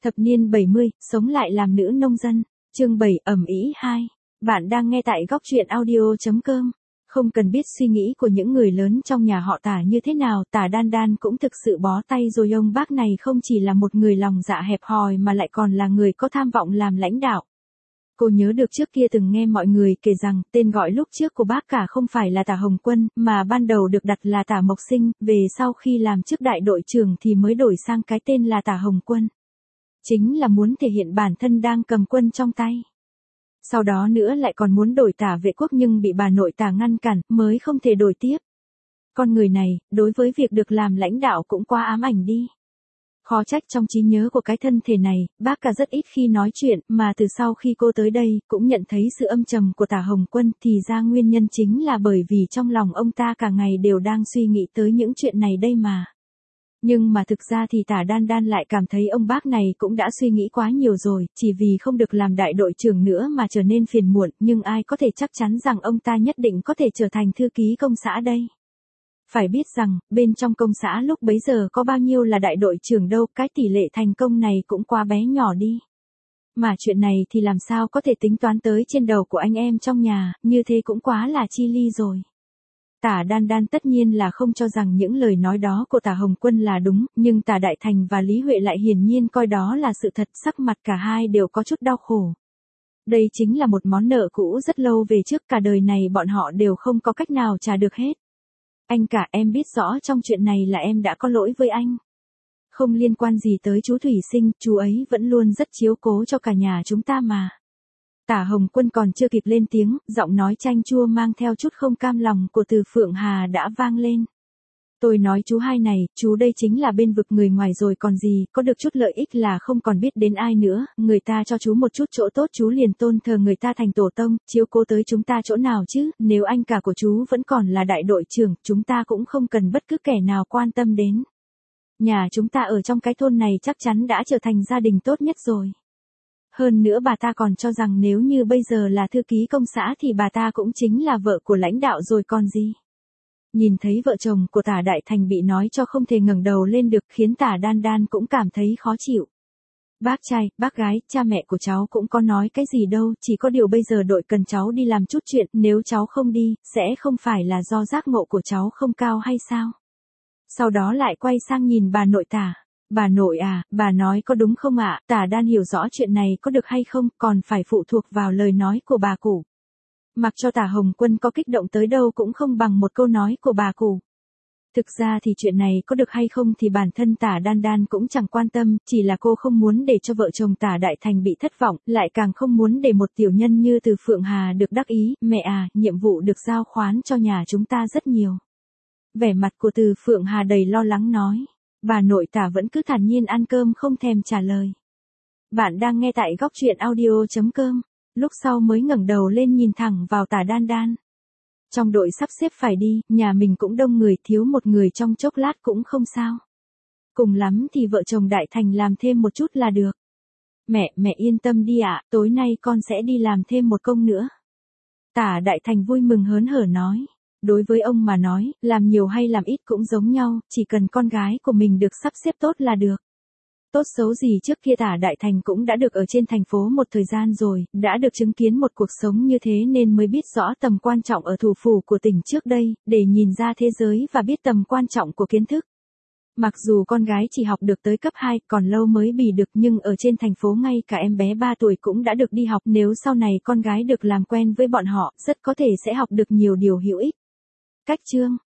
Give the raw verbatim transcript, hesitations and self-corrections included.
Thập niên bảy mươi, sống lại làm nữ nông dân. Chương bảy, ẩm ý hai. Bạn đang nghe tại góc truyện audio chấm com. Không cần biết suy nghĩ của những người lớn trong nhà họ Tả như thế nào, Tả Đan Đan cũng thực sự bó tay rồi. Ông bác này không chỉ là một người lòng dạ hẹp hòi mà lại còn là người có tham vọng làm lãnh đạo. Cô nhớ được trước kia từng nghe mọi người kể rằng tên gọi lúc trước của bác cả không phải là Tả Hồng Quân, mà ban đầu được đặt là Tả Mộc Sinh, về sau khi làm chức đại đội trưởng thì mới đổi sang cái tên là Tả Hồng Quân. Chính là muốn thể hiện bản thân đang cầm quân trong tay. Sau đó nữa lại còn muốn đổi Tả Vệ Quốc nhưng bị bà nội Tả ngăn cản, mới không thể đổi tiếp. Con người này, đối với việc được làm lãnh đạo cũng quá ám ảnh đi. Khó trách trong trí nhớ của cái thân thể này, bác cả rất ít khi nói chuyện, mà từ sau khi cô tới đây, cũng nhận thấy sự âm trầm của Tả Hồng Quân, thì ra nguyên nhân chính là bởi vì trong lòng ông ta cả ngày đều đang suy nghĩ tới những chuyện này đây mà. Nhưng mà thực ra thì Tả Đan Đan lại cảm thấy ông bác này cũng đã suy nghĩ quá nhiều rồi, chỉ vì không được làm đại đội trưởng nữa mà trở nên phiền muộn, nhưng ai có thể chắc chắn rằng ông ta nhất định có thể trở thành thư ký công xã đây. Phải biết rằng, bên trong công xã lúc bấy giờ có bao nhiêu là đại đội trưởng đâu, cái tỷ lệ thành công này cũng quá bé nhỏ đi. Mà chuyện này thì làm sao có thể tính toán tới trên đầu của anh em trong nhà, như thế cũng quá là chi ly rồi. Tả Đan Đan tất nhiên là không cho rằng những lời nói đó của Tả Hồng Quân là đúng, nhưng Tả Đại Thành và Lý Huệ lại hiển nhiên coi đó là sự thật, sắc mặt cả hai đều có chút đau khổ. Đây chính là một món nợ cũ rất lâu về trước, cả đời này bọn họ đều không có cách nào trả được hết. Anh cả, em biết rõ trong chuyện này là em đã có lỗi với anh. Không liên quan gì tới chú Thủy Sinh, chú ấy vẫn luôn rất chiếu cố cho cả nhà chúng ta mà. Tả Hồng Quân còn chưa kịp lên tiếng, giọng nói chanh chua mang theo chút không cam lòng của Từ Phượng Hà đã vang lên. Tôi nói chú hai này, chú đây chính là bên vực người ngoài rồi còn gì, có được chút lợi ích là không còn biết đến ai nữa, người ta cho chú một chút chỗ tốt chú liền tôn thờ người ta thành tổ tông, chiếu cố tới chúng ta chỗ nào chứ, nếu anh cả của chú vẫn còn là đại đội trưởng, chúng ta cũng không cần bất cứ kẻ nào quan tâm đến. Nhà chúng ta ở trong cái thôn này chắc chắn đã trở thành gia đình tốt nhất rồi. Hơn nữa bà ta còn cho rằng nếu như bây giờ là thư ký công xã thì bà ta cũng chính là vợ của lãnh đạo rồi còn gì. Nhìn thấy vợ chồng của Tả Đại Thành bị nói cho không thể ngẩng đầu lên được khiến Tả Đan Đan cũng cảm thấy khó chịu. Bác trai, bác gái, cha mẹ của cháu cũng có nói cái gì đâu, chỉ có điều bây giờ đội cần cháu đi làm chút chuyện, nếu cháu không đi, sẽ không phải là do giác ngộ của cháu không cao hay sao? Sau đó lại quay sang nhìn bà nội Tả. Bà nội à, bà nói có đúng không ạ? Tả Đan hiểu rõ chuyện này có được hay không, còn phải phụ thuộc vào lời nói của bà cụ. Mặc cho Tả Hồng Quân có kích động tới đâu cũng không bằng một câu nói của bà cụ. Thực ra thì chuyện này có được hay không thì bản thân Tả Đan Đan cũng chẳng quan tâm, chỉ là cô không muốn để cho vợ chồng Tả Đại Thành bị thất vọng, lại càng không muốn để một tiểu nhân như Từ Phượng Hà được đắc ý. Mẹ à, nhiệm vụ được giao khoán cho nhà chúng ta rất nhiều. Vẻ mặt của Từ Phượng Hà đầy lo lắng nói. Bà nội Tả vẫn cứ thản nhiên ăn cơm không thèm trả lời. Bạn đang nghe tại góc truyện audio chấm com. Lúc sau mới ngẩng đầu lên nhìn thẳng vào Tả Đan Đan. Trong đội sắp xếp phải đi, nhà mình cũng đông người, thiếu một người trong chốc lát cũng không sao. Cùng lắm thì vợ chồng Đại Thành làm thêm một chút là được. Mẹ, mẹ yên tâm đi ạ, tối nay con sẽ đi làm thêm một công nữa. Tả Đại Thành vui mừng hớn hở nói. Đối với ông mà nói, làm nhiều hay làm ít cũng giống nhau, chỉ cần con gái của mình được sắp xếp tốt là được. Tốt xấu gì trước kia Tả Đại Thành cũng đã được ở trên thành phố một thời gian rồi, đã được chứng kiến một cuộc sống như thế nên mới biết rõ tầm quan trọng ở thủ phủ của tỉnh trước đây, để nhìn ra thế giới và biết tầm quan trọng của kiến thức. Mặc dù con gái chỉ học được tới cấp hai, còn lâu mới bì được, nhưng ở trên thành phố ngay cả em bé ba tuổi cũng đã được đi học, nếu sau này con gái được làm quen với bọn họ, rất có thể sẽ học được nhiều điều hữu ích. Cách chương